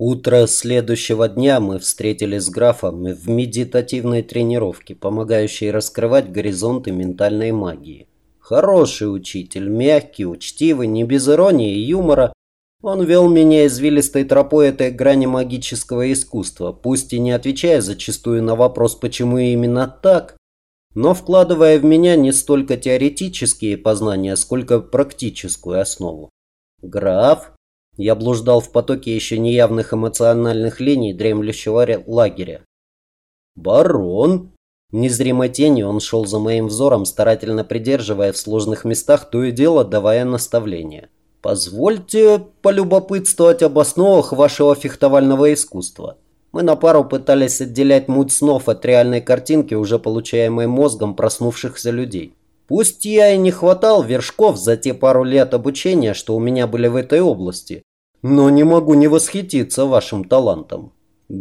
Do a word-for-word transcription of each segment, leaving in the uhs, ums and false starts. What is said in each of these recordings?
Утро следующего дня мы встретились с графом в медитативной тренировке, помогающей раскрывать горизонты ментальной магии. Хороший учитель, мягкий, учтивый, не без иронии и юмора. Он вел меня извилистой тропой этой грани магического искусства, пусть и не отвечая зачастую на вопрос, почему именно так, но вкладывая в меня не столько теоретические познания, сколько практическую основу. Граф? Я блуждал в потоке еще неявных эмоциональных линий дремлющего лагеря. Барон? Незримой тенью он шел за моим взором, старательно придерживая в сложных местах, то и дело давая наставления. Позвольте полюбопытствовать об основах вашего фехтовального искусства. Мы на пару пытались отделять муть снов от реальной картинки, уже получаемой мозгом проснувшихся людей. Пусть я и не хватал вершков за те пару лет обучения, что у меня были в этой области, но не могу не восхититься вашим талантом.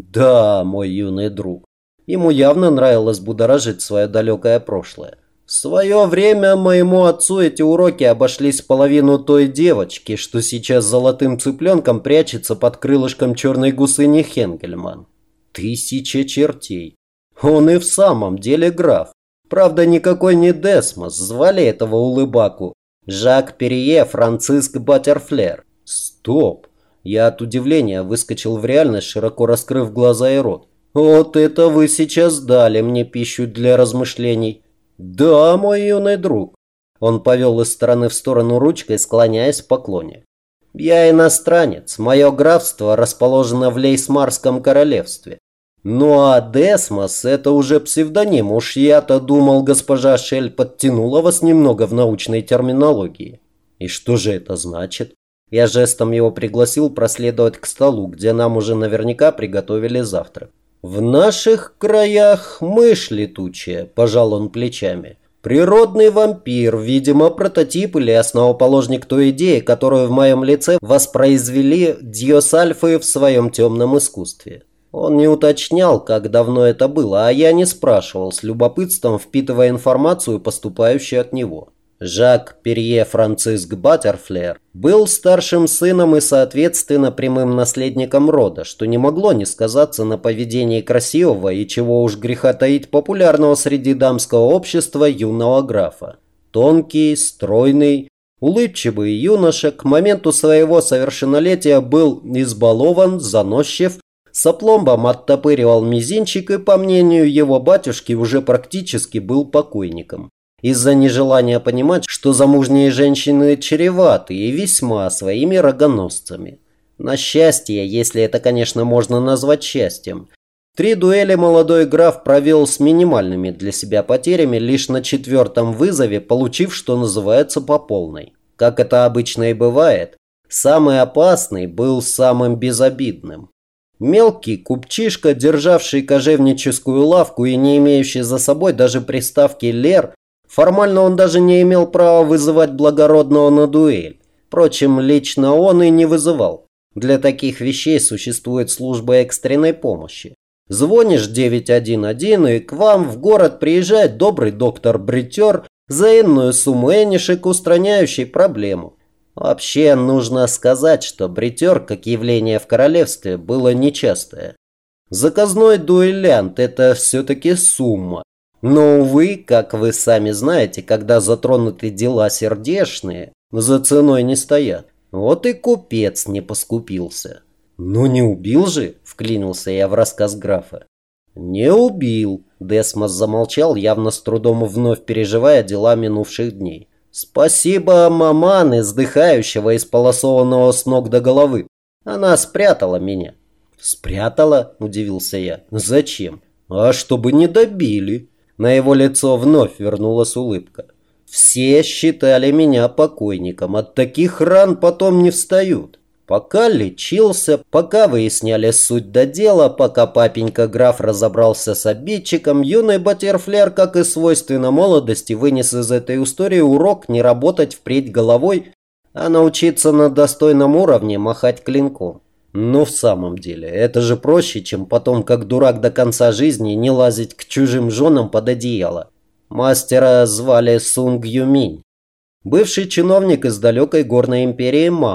Да, мой юный друг, ему явно нравилось будоражить свое далекое прошлое. В свое время моему отцу эти уроки обошлись половину той девочки, что сейчас золотым цыпленком прячется под крылышком черной гусыни Хенгельман. Тысяча чертей. Он и в самом деле граф. Правда, никакой не Десмос, звали этого улыбаку. Жак Перье Франциск Баттерфлер. Стоп! Я от удивления выскочил в реальность, широко раскрыв глаза и рот. Вот это вы сейчас дали мне пищу для размышлений. Да, мой юный друг. Он повел из стороны в сторону ручкой, склоняясь в поклоне. Я иностранец, мое графство расположено в Лейсмарском королевстве. Ну а Десмос – это уже псевдоним, уж я-то думал, госпожа Шель подтянула вас немного в научной терминологии. И что же это значит? Я жестом его пригласил проследовать к столу, где нам уже наверняка приготовили завтрак. В наших краях мышь летучая, пожал он плечами. Природный вампир, видимо, прототип или основоположник той идеи, которую в моем лице воспроизвели дьосальфы в своем темном искусстве. Он не уточнял, как давно это было, а я не спрашивал, с любопытством впитывая информацию, поступающую от него. Жак Перье Франциск Баттерфлер был старшим сыном и, соответственно, прямым наследником рода, что не могло не сказаться на поведении красивого и, чего уж греха таить, популярного среди дамского общества юного графа. Тонкий, стройный, улыбчивый юноша к моменту своего совершеннолетия был избалован, заносчив, с опломбом оттопыривал мизинчик и, по мнению его батюшки, уже практически был покойником. Из-за нежелания понимать, что замужние женщины чреваты и весьма своими рогоносцами. На счастье, если это, конечно, можно назвать счастьем. Три дуэли молодой граф провел с минимальными для себя потерями, лишь на четвертом вызове, получив, что называется, по полной. Как это обычно и бывает, самый опасный был самым безобидным. Мелкий купчишка, державший кожевническую лавку и не имеющий за собой даже приставки «лер», формально он даже не имел права вызывать благородного на дуэль. Впрочем, лично он и не вызывал. Для таких вещей существует служба экстренной помощи. Звонишь девять один один, и к вам в город приезжает добрый доктор-бритер за энную сумму энишек, устраняющий проблему. Вообще, нужно сказать, что бритер, как явление в королевстве, было нечастое. Заказной дуэлянт – это все-таки сумма. Но, увы, как вы сами знаете, когда затронуты дела сердечные, за ценой не стоят. Вот и купец не поскупился. «Ну не убил же?» – вклинился я в рассказ графа. «Не убил», – Десмос замолчал, явно с трудом вновь переживая дела минувших дней. «Спасибо маман, издыхающего, исполосованного с ног до головы. Она спрятала меня». «Спрятала?» – удивился я. «Зачем?» «А чтобы не добили». На его лицо вновь вернулась улыбка. «Все считали меня покойником. От таких ран потом не встают. Пока лечился, пока выясняли суть до дела, пока папенька граф разобрался с обидчиком, юный Баттерфлер, как и свойственно молодости, вынес из этой истории урок не работать впредь головой, а научиться на достойном уровне махать клинком. Ну в самом деле, это же проще, чем потом, как дурак до конца жизни, не лазить к чужим женам под одеяло. Мастера звали Сунг Юминь. Бывший чиновник из далекой горной империи Мао.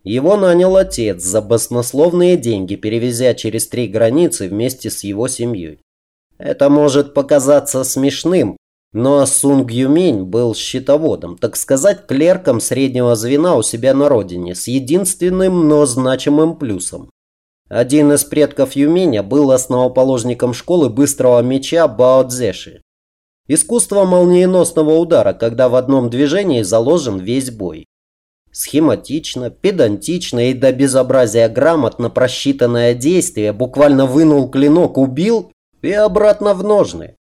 Его нанял отец за баснословные деньги, перевезя через три границы вместе с его семьей. Это может показаться смешным, но Сунг Юминь был счетоводом, так сказать, клерком среднего звена у себя на родине, с единственным, но значимым плюсом. Один из предков Юминя был основоположником школы быстрого меча Бао Цзэши. Искусство молниеносного удара, когда в одном движении заложен весь бой. Схематично, педантично и до безобразия грамотно просчитанное действие, буквально вынул клинок, убил и обратно в ножны.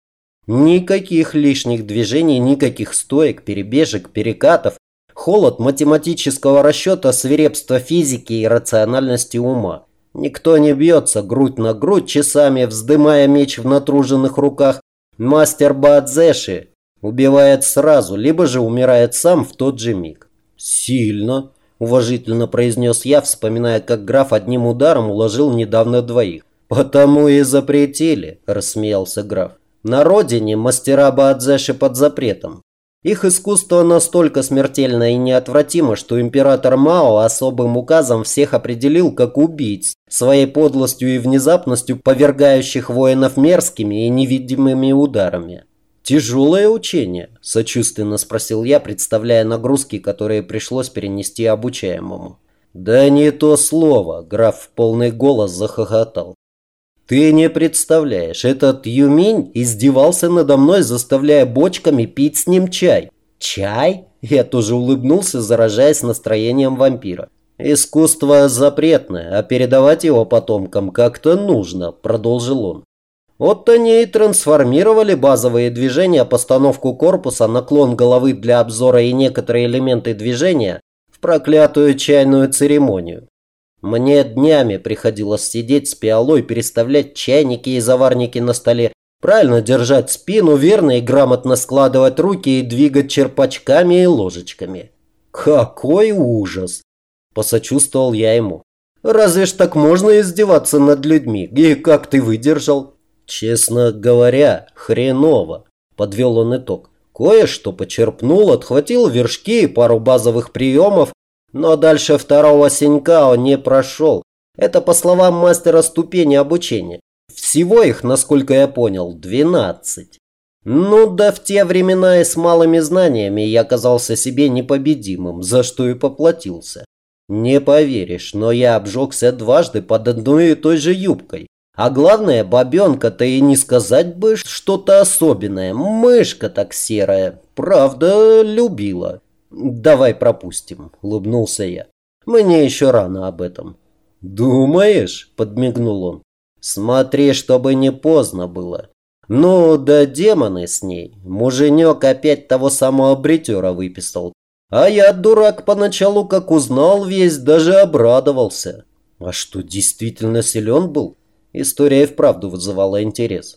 Никаких лишних движений, никаких стоек, перебежек, перекатов, холод математического расчета, свирепство физики и рациональности ума. Никто не бьется грудь на грудь, часами вздымая меч в натруженных руках. Мастер Бао Цзэши убивает сразу, либо же умирает сам в тот же миг. «Сильно», – уважительно произнес я, вспоминая, как граф одним ударом уложил недавно двоих. «Потому и запретили», – рассмеялся граф. «На родине мастера Бао Цзэши под запретом. Их искусство настолько смертельно и неотвратимо, что император Мао особым указом всех определил как убийц, своей подлостью и внезапностью повергающих воинов мерзкими и невидимыми ударами». «Тяжелое учение?» – сочувственно спросил я, представляя нагрузки, которые пришлось перенести обучаемому. «Да не то слово!» – граф в полный голос захохотал. «Ты не представляешь, этот Юминь издевался надо мной, заставляя бочками пить с ним чай». «Чай?» – я тоже улыбнулся, заражаясь настроением вампира. «Искусство запретное, а передавать его потомкам как-то нужно», – продолжил он. Вот они и трансформировали базовые движения, постановку корпуса, наклон головы для обзора и некоторые элементы движения в проклятую чайную церемонию. Мне днями приходилось сидеть с пиалой, переставлять чайники и заварники на столе, правильно держать спину, верно и грамотно складывать руки и двигать черпачками и ложечками. «Какой ужас!» – посочувствовал я ему. «Разве ж так можно издеваться над людьми? И как ты выдержал?» «Честно говоря, хреново», – подвел он итог. «Кое-что почерпнул, отхватил вершки и пару базовых приемов, но дальше второго синькао не прошел. Это по словам мастера ступени обучения. Всего их, насколько я понял, двенадцать. Ну да в те времена и с малыми знаниями я казался себе непобедимым, за что и поплатился. Не поверишь, но я обжегся дважды под одной и той же юбкой. А главное, бабенка-то и не сказать бы что-то особенное. Мышка так серая. Правда, любила. «Давай пропустим», – улыбнулся я. «Мне еще рано об этом». «Думаешь?» – подмигнул он. «Смотри, чтобы не поздно было. Ну, да демоны с ней. Муженек опять того самого бритера выписал. А я, дурак, поначалу, как узнал весь, даже обрадовался». «А что, действительно силен был?» История и вправду вызывала интерес.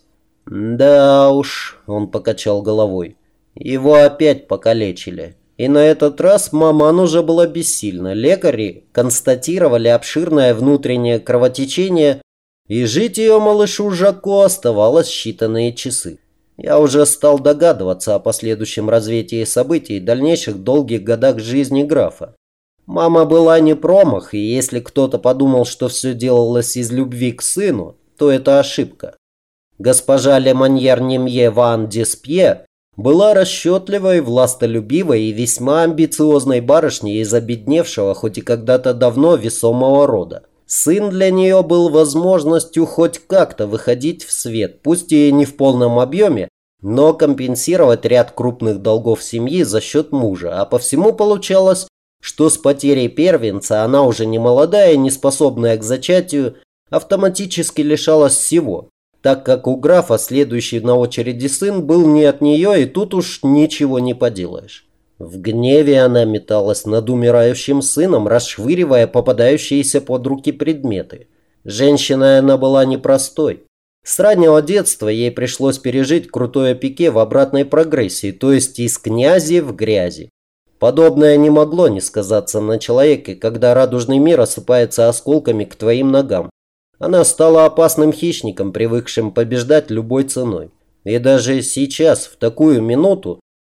«Да уж», – он покачал головой. «Его опять покалечили. И на этот раз маман уже была бессильна. Лекари констатировали обширное внутреннее кровотечение, и жить ее малышу Жако оставалось считанные часы. Я уже стал догадываться о последующем развитии событий и дальнейших долгих годах жизни графа. Мама была не промах, и если кто-то подумал, что все делалось из любви к сыну, то это ошибка. Госпожа Леманьер Немье Ван Диспье была расчетливой, властолюбивой и весьма амбициозной барышней из обедневшего, хоть и когда-то давно весомого рода. Сын для нее был возможностью хоть как-то выходить в свет, пусть и не в полном объеме, но компенсировать ряд крупных долгов семьи за счет мужа, а по всему получалось, что с потерей первенца она уже не молодая и не способная к зачатию, автоматически лишалась всего, так как у графа следующий на очереди сын был не от нее, и тут уж ничего не поделаешь. В гневе она металась над умирающим сыном, расшвыривая попадающиеся под руки предметы. Женщина она была непростой. С раннего детства ей пришлось пережить крутое пике в обратной прогрессии, то есть из князи в грязи. Подобное не могло не сказаться на человеке, когда радужный мир осыпается осколками к твоим ногам. Она стала опасным хищником, привыкшим побеждать любой ценой. И даже сейчас, в такую минуту,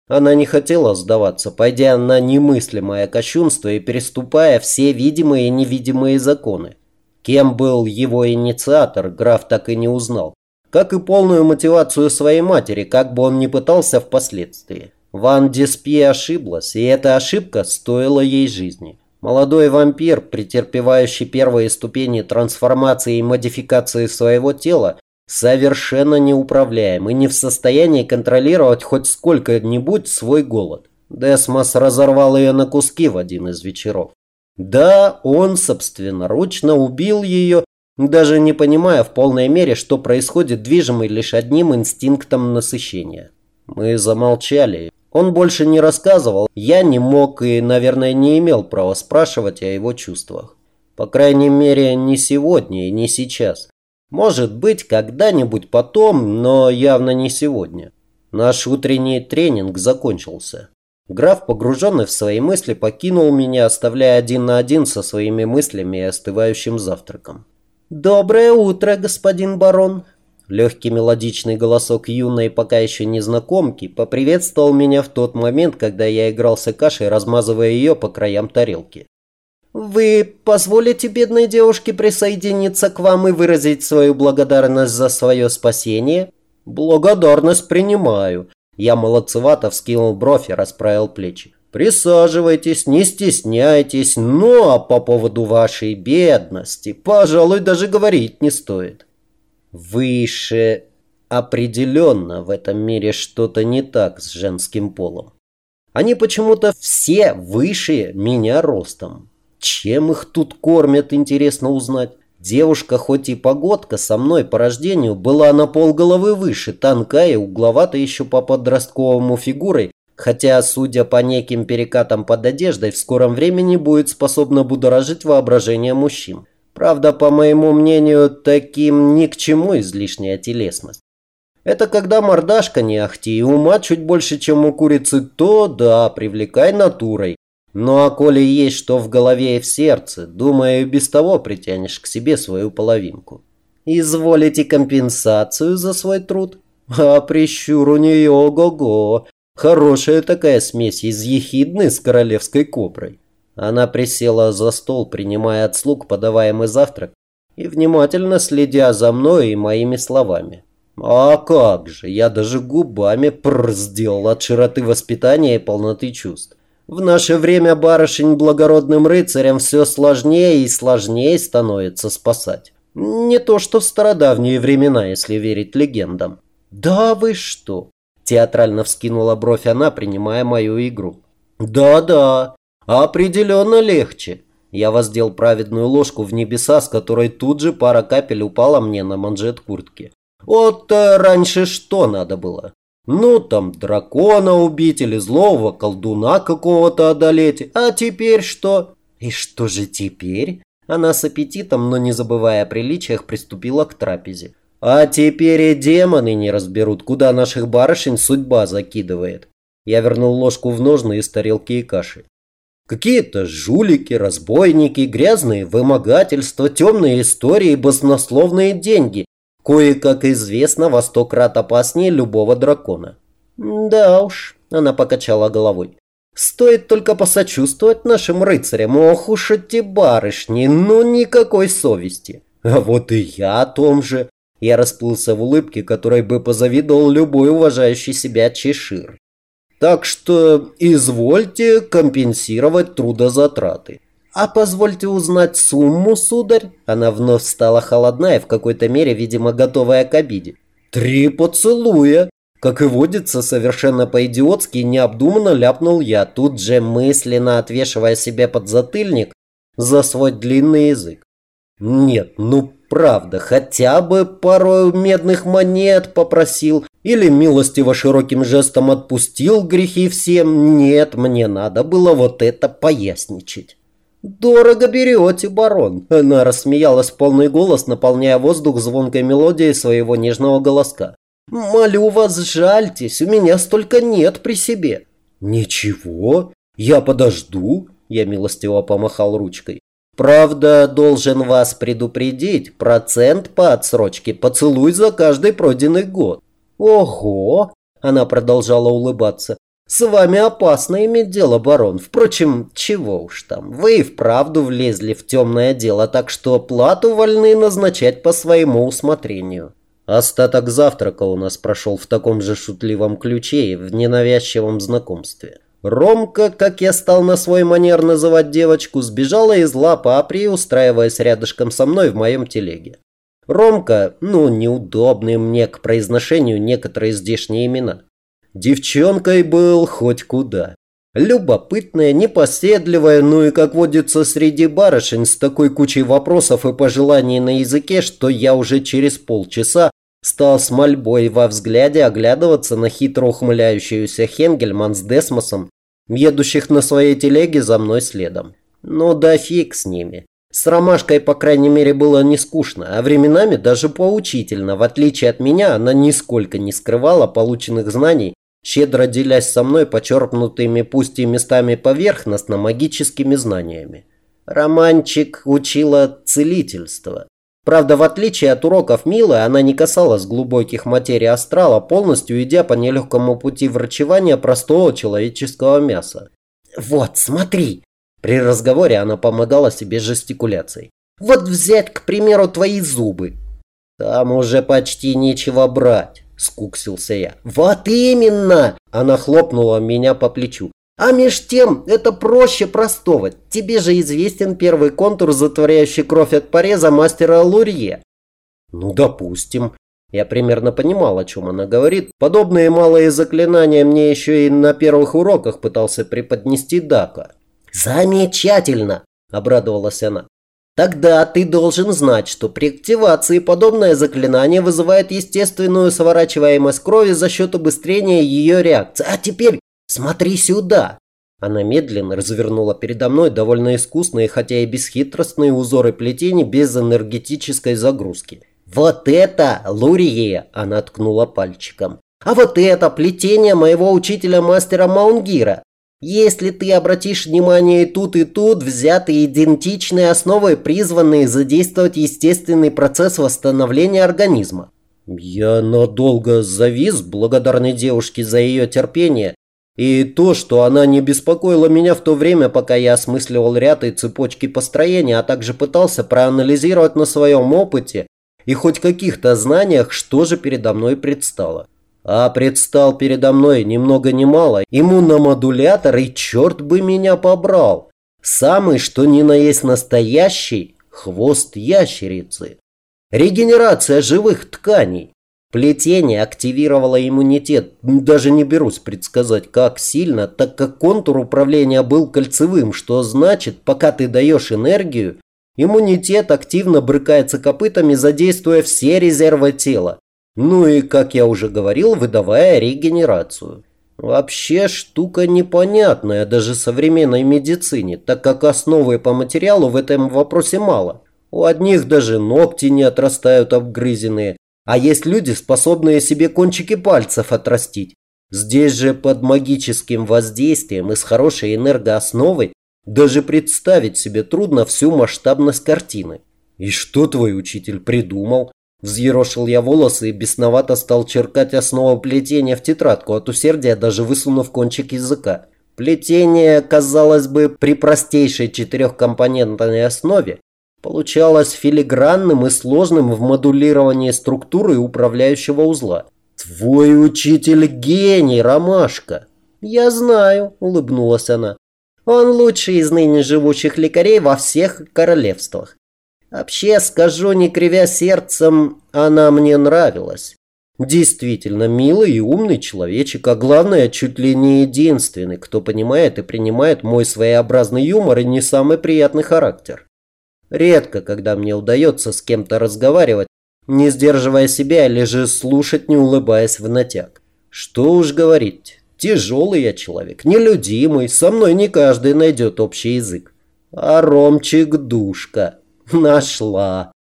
Она не хотела сдаваться, пойдя на немыслимое кощунство и переступая все видимые и невидимые законы. Кем был его инициатор, граф так и не узнал. Как и полную мотивацию своей матери, как бы он ни пытался впоследствии. Ван Деспье ошиблась, и эта ошибка стоила ей жизни. Молодой вампир, претерпевающий первые ступени трансформации и модификации своего тела, совершенно неуправляем и не в состоянии контролировать хоть сколько-нибудь свой голод. Десмос разорвал ее на куски в один из вечеров. Да, он собственноручно убил ее, даже не понимая в полной мере, что происходит, движимый лишь одним инстинктом насыщения. Мы замолчали. Он больше не рассказывал, я не мог и, наверное, не имел права спрашивать о его чувствах. По крайней мере, не сегодня и не сейчас. Может быть, когда-нибудь потом, но явно не сегодня. Наш утренний тренинг закончился. Граф, погруженный в свои мысли, покинул меня, оставляя один на один со своими мыслями и остывающим завтраком. «Доброе утро, господин барон!» Легкий мелодичный голосок юной, пока еще незнакомки, поприветствовал меня в тот момент, когда я игрался кашей, размазывая ее по краям тарелки. «Вы позволите бедной девушке присоединиться к вам и выразить свою благодарность за свое спасение?» «Благодарность принимаю». Я молодцевато вскинул бровь и расправил плечи. «Присаживайтесь, не стесняйтесь, ну а по поводу вашей бедности, пожалуй, даже говорить не стоит». Выше. Определенно в этом мире что-то не так с женским полом. Они почему-то все выше меня ростом. Чем их тут кормят, интересно узнать. Девушка, хоть и погодка, со мной по рождению была на полголовы выше, тонкая и угловата еще по подростковому фигурой, хотя, судя по неким перекатам под одеждой, в скором времени будет способна будоражить воображение мужчин. Правда, по моему мнению, таким ни к чему излишняя телесность. Это когда мордашка не ахти и ума чуть больше, чем у курицы, то да, привлекай натурой. Ну а коли есть что в голове и в сердце, думаю, и без того притянешь к себе свою половинку. Изволите компенсацию за свой труд? А прищур у нее ого-го. Хорошая такая смесь из ехидны с королевской коброй. Она присела за стол, принимая от слуг подаваемый завтрак и внимательно следя за мной и моими словами. А как же, я даже губами прр сделал от широты воспитания и полноты чувств. В наше время барышень благородным рыцарям все сложнее и сложнее становится спасать. Не то что в стародавние времена, если верить легендам. «Да вы что?» – театрально вскинула бровь она, принимая мою игру. «Да-да, определенно легче». Я воздел праведную ложку в небеса, с которой тут же пара капель упала мне на манжет куртки. Вот а, раньше что надо было? Ну, там дракона убить или злого колдуна какого-то одолеть. А теперь что? И что же теперь? Она с аппетитом, но не забывая о приличиях, приступила к трапезе. А теперь и демоны не разберут, куда наших барышень судьба закидывает. Я вернул ложку в ножны из тарелки и каши. Какие-то жулики, разбойники, грязные вымогательства, темные истории, баснословные деньги. Кое, как известно, во сто крат опаснее любого дракона. Да уж, она покачала головой. Стоит только посочувствовать нашим рыцарям. Ох уж эти барышни, ну никакой совести. А вот и я о том же. Я расплылся в улыбке, которой бы позавидовал любой уважающий себя чешир. Так что извольте компенсировать трудозатраты. «А позвольте узнать сумму, сударь?» Она вновь стала холодна и в какой-то мере, видимо, готовая к обиде. «Три поцелуя!» Как и водится, совершенно по-идиотски необдуманно ляпнул я, тут же мысленно отвешивая себе подзатыльник за свой длинный язык. «Нет, ну правда, хотя бы пару медных монет попросил или милостиво широким жестом отпустил грехи всем. Нет, мне надо было вот это поясничать». «Дорого берете, барон!» Она рассмеялась в полный голос, наполняя воздух звонкой мелодией своего нежного голоска. «Молю вас, жальтесь, у меня столько нет при себе». «Ничего, я подожду», – я милостиво помахал ручкой. «Правда, должен вас предупредить, процент по отсрочке поцелуй за каждый пройденный год». «Ого!» – она продолжала улыбаться. С вами опасно иметь дело, барон. Впрочем, чего уж там. Вы и вправду влезли в темное дело, так что плату вольны назначать по своему усмотрению». Остаток завтрака у нас прошел в таком же шутливом ключе и в ненавязчивом знакомстве. Ромка, как я стал на свой манер называть девочку, сбежала из лап Апри, устраиваясь рядышком со мной в моем телеге. Ромка, ну, неудобные мне к произношению некоторые здешние имена. Девчонкой был хоть куда. Любопытная, непоседливая, ну и, как водится среди барышень, с такой кучей вопросов и пожеланий на языке, что я уже через полчаса стал с мольбой во взгляде оглядываться на хитро ухмыляющуюся Хенгельман с Десмосом, едущих на своей телеге за мной следом. Ну да фиг с ними. С Ромашкой, по крайней мере, было не скучно, а временами даже поучительно. В отличие от меня, она нисколько не скрывала полученных знаний, щедро делясь со мной почерпнутыми, пусть и местами поверхностно, магическими знаниями. Романчик учила целительство. Правда, в отличие от уроков Милы, она не касалась глубоких материй астрала, полностью идя по нелегкому пути врачевания простого человеческого мяса. «Вот, смотри!» При разговоре она помогала себе жестикуляцией. «Вот взять, к примеру, твои зубы». «Там уже почти нечего брать», — скуксился я. «Вот именно!» — она хлопнула меня по плечу. «А меж тем, это проще простого. Тебе же известен первый контур, затворяющий кровь от пореза мастера Лурье». «Ну, допустим». Я примерно понимал, о чем она говорит. Подобные малые заклинания мне еще и на первых уроках пытался преподнести Дака. «Замечательно!» – обрадовалась она. «Тогда ты должен знать, что при активации подобное заклинание вызывает естественную сворачиваемость крови за счет убыстрения ее реакции. А теперь смотри сюда!» Она медленно развернула передо мной довольно искусные, хотя и бесхитростные узоры плетений без энергетической загрузки. «Вот это Лурье!» – она ткнула пальчиком. «А вот это плетение моего учителя-мастера Маунгира. Если ты обратишь внимание, и тут, и тут взяты идентичные основы, призванные задействовать естественный процесс восстановления организма». Я надолго завис, благодарный девушке за ее терпение, и то, что она не беспокоила меня в то время, пока я осмысливал ряд и цепочки построения, а также пытался проанализировать на своем опыте и хоть каких-то знаниях, что же передо мной предстало. А предстал передо мной ни много ни мало иммуномодулятор, и черт бы меня побрал. Самый, что ни на есть настоящий, хвост ящерицы. Регенерация живых тканей. Плетение активировало иммунитет. Даже не берусь предсказать, как сильно, так как контур управления был кольцевым, что значит, пока ты даешь энергию, иммунитет активно брыкается копытами, задействуя все резервы тела. Ну и, как я уже говорил, выдавая регенерацию. Вообще штука непонятная даже современной медицине, так как основы по материалу в этом вопросе мало. У одних даже ногти не отрастают обгрызенные, а есть люди, способные себе кончики пальцев отрастить. Здесь же под магическим воздействием и с хорошей энергоосновой даже представить себе трудно всю масштабность картины. «И что твой учитель придумал?» Взъерошил я волосы и бесновато стал черкать основу плетения в тетрадку, от усердия даже высунув кончик языка. Плетение, казалось бы, при простейшей четырехкомпонентной основе получалось филигранным и сложным в модулировании структуры управляющего узла. «Твой учитель гений, Ромашка!» «Я знаю», — улыбнулась она. «Он лучший из ныне живущих лекарей во всех королевствах. Вообще, скажу, не кривя сердцем, она мне нравилась. Действительно милый и умный человечек, а главное, чуть ли не единственный, кто понимает и принимает мой своеобразный юмор и не самый приятный характер. Редко, когда мне удается с кем-то разговаривать, не сдерживая себя или же слушать, не улыбаясь в натяг. Что уж говорить, тяжелый я человек, нелюдимый, со мной не каждый найдет общий язык. А Ромчик душка. Нашла.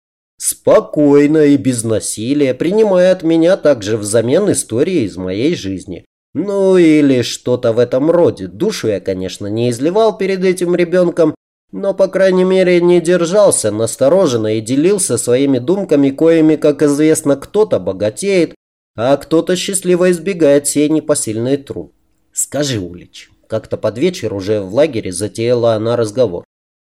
Спокойно и без насилия, принимая от меня также взамен истории из моей жизни. Ну или что-то в этом роде. Душу я, конечно, не изливал перед этим ребенком, но, по крайней мере, не держался настороженно и делился своими думками, коими, как известно, кто-то богатеет, а кто-то счастливо избегает сей непосильный труд. Скажи, Улич, как-то под вечер уже в лагере затеяла она разговор.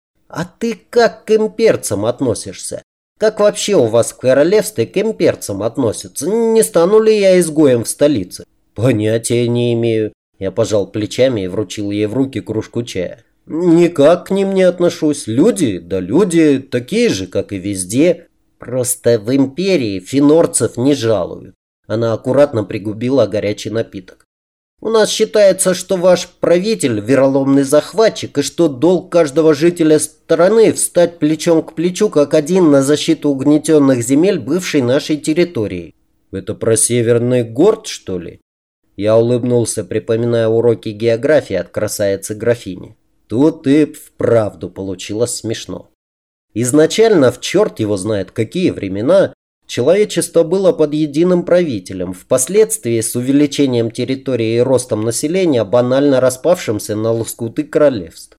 А ты как к имперцам относишься? Как вообще у вас в королевстве к имперцам относятся? Не стану ли я изгоем в столице? Понятия не имею. Я пожал плечами и вручил ей в руки кружку чая. Никак к ним не отношусь. Люди, да люди, такие же, как и везде. Просто в империи финорцев не жалуют. Она аккуратно пригубила горячий напиток. У нас считается, что ваш правитель вероломный захватчик, и что долг каждого жителя страны встать плечом к плечу как один на защиту угнетенных земель бывшей нашей территории. Это про Северный Горд, что ли? Я улыбнулся, припоминая уроки географии от красавицы-графини. Тут и вправду получилось смешно. Изначально, в черт его знает какие времена, человечество было под единым правителем, впоследствии с увеличением территории и ростом населения, банально распавшимся на лоскуты королевств.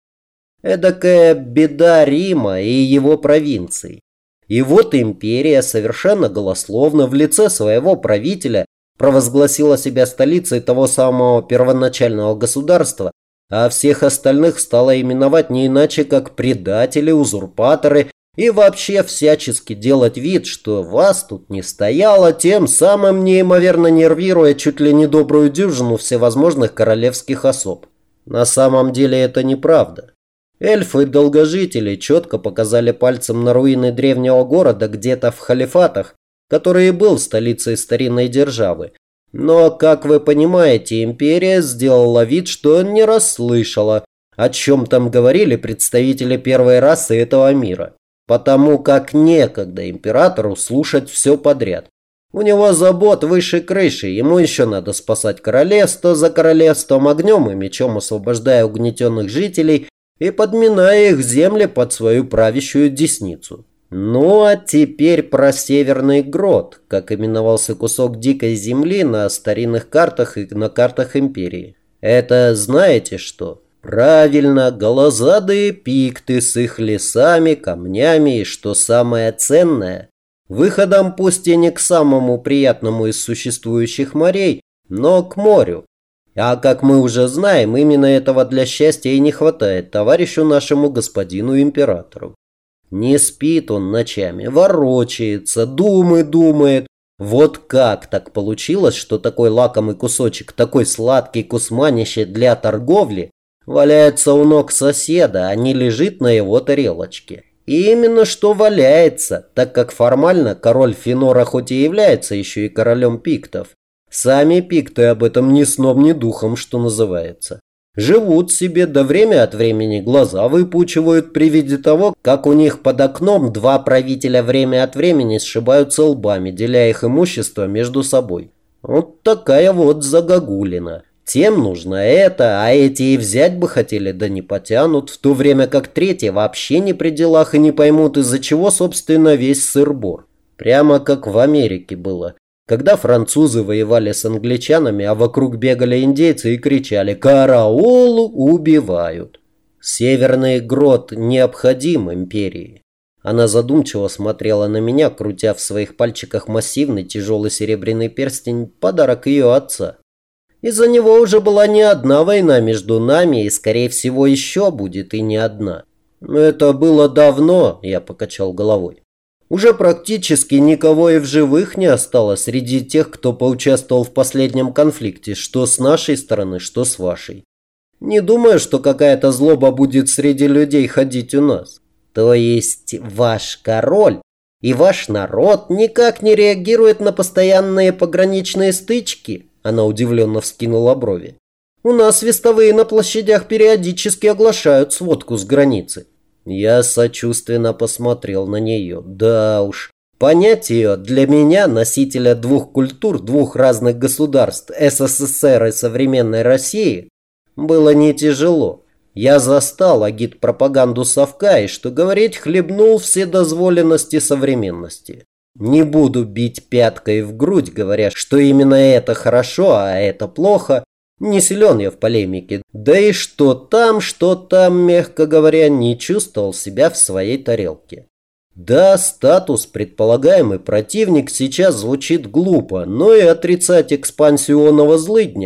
Эдакая беда Рима и его провинций. И вот империя совершенно голословно в лице своего правителя провозгласила себя столицей того самого первоначального государства, а всех остальных стала именовать не иначе, как предатели, узурпаторы и вообще всячески делать вид, что вас тут не стояло, тем самым неимоверно нервируя чуть ли не добрую дюжину всевозможных королевских особ. На самом деле это неправда. Эльфы-долгожители четко показали пальцем на руины древнего города где-то в халифатах, который и был столицей старинной державы. Но, как вы понимаете, империя сделала вид, что не расслышала, о чем там говорили представители первой расы этого мира. Потому как некогда императору слушать все подряд. У него забот выше крыши, ему еще надо спасать королевство за королевством, огнем и мечом освобождая угнетенных жителей и подминая их земли под свою правящую десницу. Ну а теперь про Северный Грот, как именовался кусок дикой земли на старинных картах и на картах империи. Это знаете что? Правильно, голозадые пикты с их лесами, камнями и, что самое ценное, выходом пусть и не к самому приятному из существующих морей, но к морю. А как мы уже знаем, именно этого для счастья и не хватает товарищу нашему господину императору. Не спит он ночами, ворочается, думы думает. Вот как так получилось, что такой лакомый кусочек, такой сладкий кусманище для торговли валяется у ног соседа, а не лежит на его тарелочке. И именно что валяется, так как формально король Финора хоть и является еще и королем пиктов. Сами пикты об этом ни сном, ни духом, что называется. Живут себе, да время от времени глаза выпучивают при виде того, как у них под окном два правителя время от времени сшибаются лбами, деля их имущество между собой. Вот такая вот загогулина. Тем нужно это, а эти и взять бы хотели, да не потянут, в то время как третьи вообще не при делах и не поймут, из-за чего, собственно, весь сыр-бор. Прямо как в Америке было. Когда французы воевали с англичанами, а вокруг бегали индейцы и кричали «Караул! Убивают!». Северный Грот необходим империи. Она задумчиво смотрела на меня, крутя в своих пальчиках массивный тяжелый серебряный перстень, подарок ее отца. Из-за него уже была не одна война между нами, и, скорее всего, еще будет и не одна. Это было давно, я покачал головой. Уже практически никого и в живых не осталось среди тех, кто поучаствовал в последнем конфликте, что с нашей стороны, что с вашей. Не думаю, что какая-то злоба будет среди людей ходить у нас. То есть ваш король и ваш народ никак не реагирует на постоянные пограничные стычки? Она удивленно вскинула брови. У нас вестовые на площадях периодически оглашают сводку с границы. Я сочувственно посмотрел на нее. Да уж, понять ее для меня, носителя двух культур, двух разных государств, СССР и современной России, было не тяжело. Я застал агит-пропаганду совка и, что говорить, хлебнул вседозволенности современности. Не буду бить пяткой в грудь, говоря, что именно это хорошо, а это плохо. Не силен я в полемике. Да и что там, что там, мягко говоря, не чувствовал себя в своей тарелке. Да, статус предполагаемый противник сейчас звучит глупо, но и отрицать экспансию оного злыдня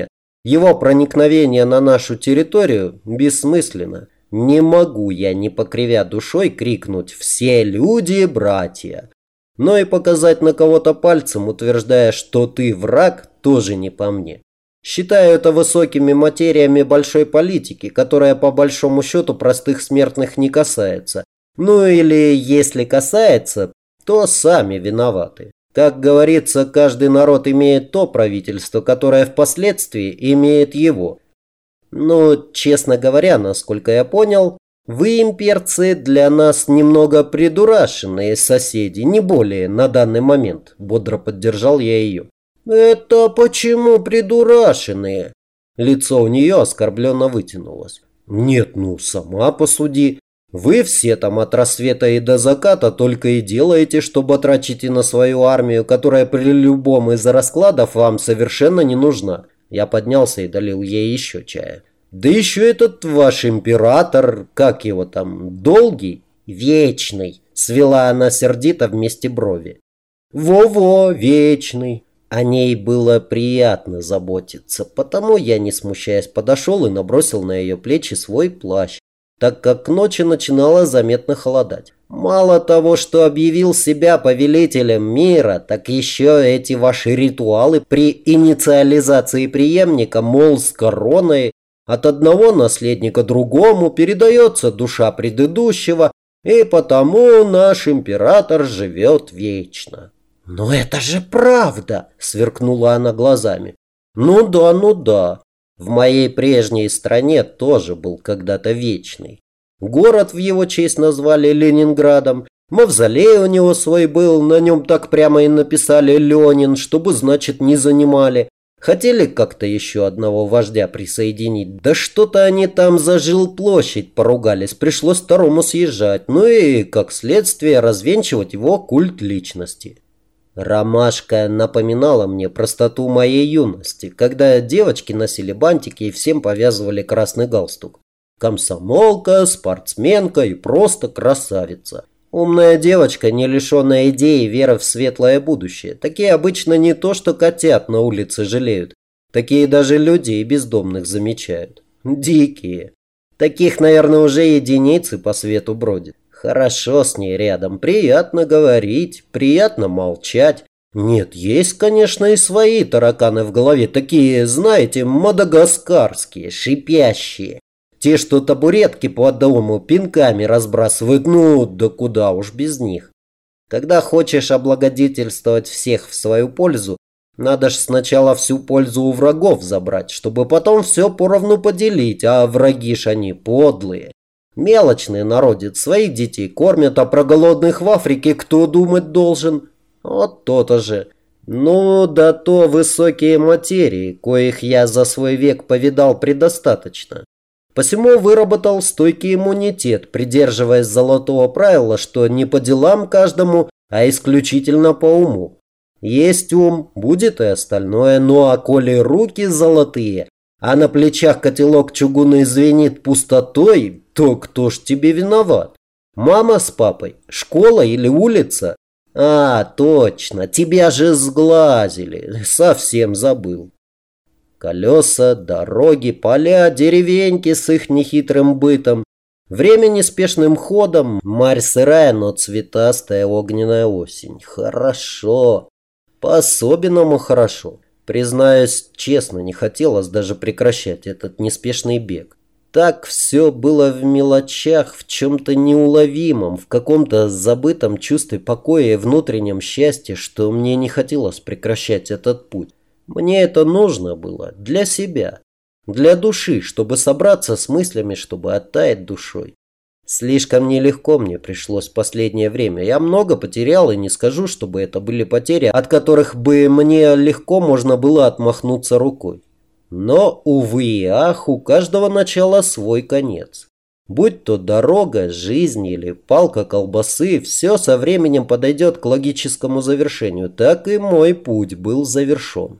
Его проникновение на нашу территорию бессмысленно. Не могу я, не покривя душой, крикнуть «Все люди – братья!». Но и показать на кого-то пальцем, утверждая, что ты враг, тоже не по мне. Считаю это высокими материями большой политики, которая по большому счету простых смертных не касается. Ну или если касается, то сами виноваты. Как говорится, каждый народ имеет то правительство, которое впоследствии имеет его. Но, честно говоря, насколько я понял, вы, имперцы, для нас немного придурашенные соседи, не более на данный момент, бодро поддержал я ее. Это почему придурашенные? Лицо у нее оскорбленно вытянулось. Нет, ну, сама посуди. Вы все там от рассвета и до заката только и делаете, что батрачите на свою армию, которая при любом из раскладов вам совершенно не нужна. Я поднялся и долил ей еще чая. Да еще этот ваш император, как его там, долгий? Вечный, свела она сердито вместе брови. Во-во, вечный. О ней было приятно заботиться, потому я, не смущаясь, подошел и набросил на ее плечи свой плащ, так как к ночи начинало заметно холодать. Мало того, что объявил себя повелителем мира, так еще эти ваши ритуалы при инициализации преемника, мол, с короной, от одного наследника другому передается душа предыдущего, и потому наш император живет вечно. «Но это же правда!» – сверкнула она глазами. «Ну да, ну да. В моей прежней стране тоже был когда-то вечный. Город в его честь назвали Ленинградом. Мавзолей у него свой был, на нем так прямо и написали «Ленин», чтобы, значит, не занимали. Хотели как-то еще одного вождя присоединить, да что-то они там за жилплощадь поругались, пришлось второму съезжать, ну и, как следствие, развенчивать его культ личности. Ромашка напоминала мне простоту моей юности, когда девочки носили бантики и всем повязывали красный галстук. Комсомолка, спортсменка и просто красавица. Умная девочка, не лишенная идеи и веры в светлое будущее. Такие обычно не то, что котят на улице жалеют. Такие даже людей бездомных замечают. Дикие. Таких, наверное, уже единицы по свету бродят. Хорошо с ней рядом, приятно говорить, приятно молчать. Нет, есть, конечно, и свои тараканы в голове, такие, знаете, мадагаскарские, шипящие. Те, что табуретки по дому пинками разбрасывают, ну, да куда уж без них. Когда хочешь облагодетельствовать всех в свою пользу, надо ж сначала всю пользу у врагов забрать, чтобы потом все поровну поделить, а враги ж они подлые. Мелочный народец своих детей кормят, а про голодных в Африке кто думать должен? Вот то-то же. Ну, да то высокие материи, коих я за свой век повидал предостаточно. Посему выработал стойкий иммунитет, придерживаясь золотого правила, что не по делам каждому, а исключительно по уму. Есть ум, будет и остальное, ну а коли руки золотые, а на плечах котелок чугунный звенит пустотой, то кто ж тебе виноват? Мама с папой? Школа или улица? А, точно, тебя же сглазили, совсем забыл. Колеса, дороги, поля, деревеньки с их нехитрым бытом. Время неспешным ходом, марь сырая, но цветастая огненная осень. Хорошо, по-особенному хорошо. Признаюсь, честно, не хотелось даже прекращать этот неспешный бег. Так все было в мелочах, в чем-то неуловимом, в каком-то забытом чувстве покоя и внутреннем счастье, что мне не хотелось прекращать этот путь. Мне это нужно было для себя, для души, чтобы собраться с мыслями, чтобы оттаять душой. Слишком нелегко мне пришлось в последнее время. Я много потерял, и не скажу, чтобы это были потери, от которых бы мне легко можно было отмахнуться рукой. Но, увы и ах, у каждого начала свой конец. Будь то дорога, жизнь или палка колбасы, все со временем подойдет к логическому завершению. Так и мой путь был завершен.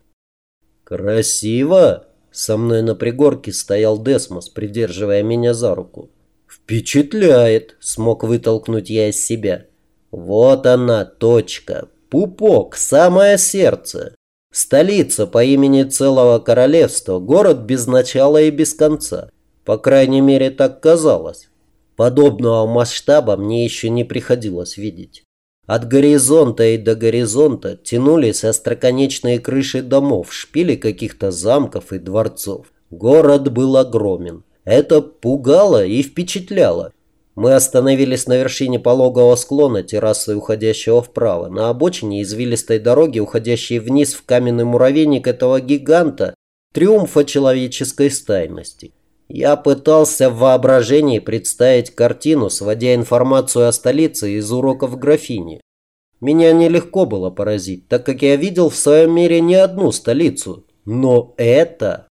«Красиво!» Со мной на пригорке стоял Десмос, придерживая меня за руку. «Впечатляет!» – смог вытолкнуть я из себя. «Вот она, точка! Пупок, самое сердце! Столица по имени целого королевства, город без начала и без конца. По крайней мере, так казалось. Подобного масштаба мне еще не приходилось видеть. От горизонта и до горизонта тянулись остроконечные крыши домов, шпили каких-то замков и дворцов. Город был огромен. Это пугало и впечатляло. Мы остановились на вершине пологого склона террасы, уходящего вправо. На обочине извилистой дороги, уходящей вниз в каменный муравейник этого гиганта, триумфа человеческой стайности. Я пытался в воображении представить картину, сводя информацию о столице из уроков графини. Меня нелегко было поразить, так как я видел в своем мире не одну столицу. Но это...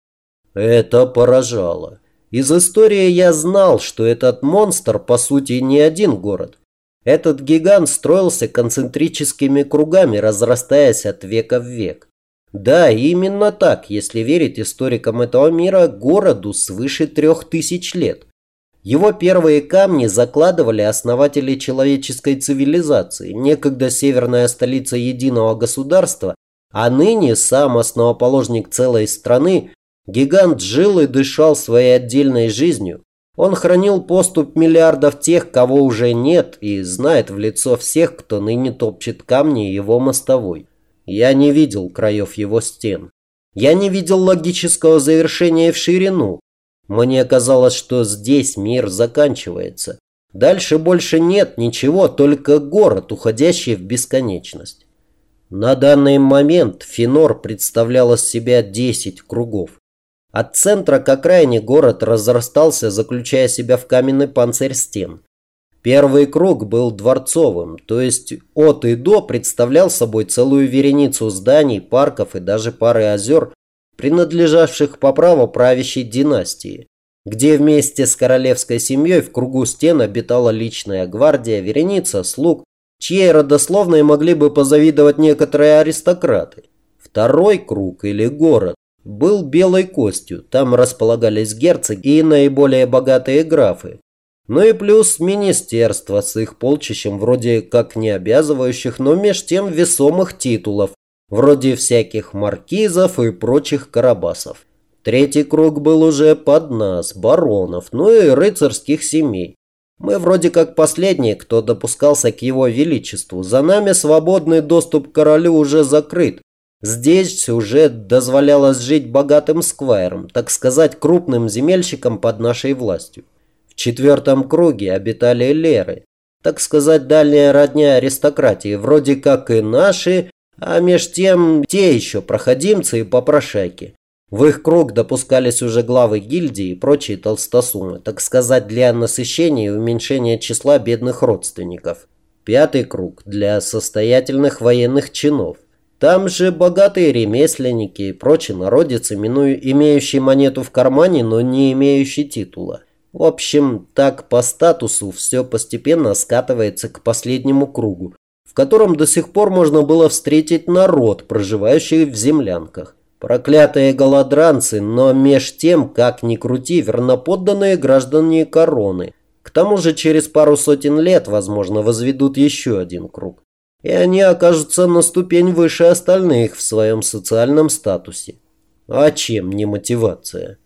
это поражало. Из истории я знал, что этот монстр по сути не один город. Этот гигант строился концентрическими кругами, разрастаясь от века в век. Да, именно так, если верить историкам этого мира, городу свыше трех тысяч лет. Его первые камни закладывали основатели человеческой цивилизации, некогда северная столица единого государства, а ныне сам основоположник целой страны. Гигант жил и дышал своей отдельной жизнью. Он хранил поступь миллиардов тех, кого уже нет, и знает в лицо всех, кто ныне топчет камни его мостовой. Я не видел краев его стен. Я не видел логического завершения в ширину. Мне казалось, что здесь мир заканчивается. Дальше больше нет ничего, только город, уходящий в бесконечность. На данный момент Фенор представлял из себя десять кругов. От центра к окраине город разрастался, заключая себя в каменный панцирь стен. Первый круг был дворцовым, то есть от и до представлял собой целую вереницу зданий, парков и даже пары озер, принадлежавших по праву правящей династии, где вместе с королевской семьей в кругу стен обитала личная гвардия, вереница слуг, чьей родословной могли бы позавидовать некоторые аристократы. Второй круг или город был белой костью, там располагались герцоги и наиболее богатые графы. Ну и плюс министерство с их полчищем вроде как не обязывающих, но меж тем весомых титулов, вроде всяких маркизов и прочих карабасов. Третий круг был уже под нас, баронов, ну и рыцарских семей. Мы вроде как последние, кто допускался к его величеству. За нами свободный доступ к королю уже закрыт. Здесь уже дозволялось жить богатым сквайрам, так сказать, крупным земельщикам под нашей властью. В четвертом круге обитали леры, так сказать, дальняя родня аристократии, вроде как и наши, а меж тем те еще проходимцы и попрошайки. В их круг допускались уже главы гильдии и прочие толстосумы, так сказать, для насыщения и уменьшения числа бедных родственников. Пятый круг для состоятельных военных чинов. Там же богатые ремесленники и прочий народец, имеющий монету в кармане, но не имеющий титула. В общем, так по статусу все постепенно скатывается к последнему кругу, в котором до сих пор можно было встретить народ, проживающий в землянках. Проклятые голодранцы, но меж тем, как ни крути, верноподданные граждане короны. К тому же через пару сотен лет, возможно, возведут еще один круг. И они окажутся на ступень выше остальных в своем социальном статусе. А чем не мотивация?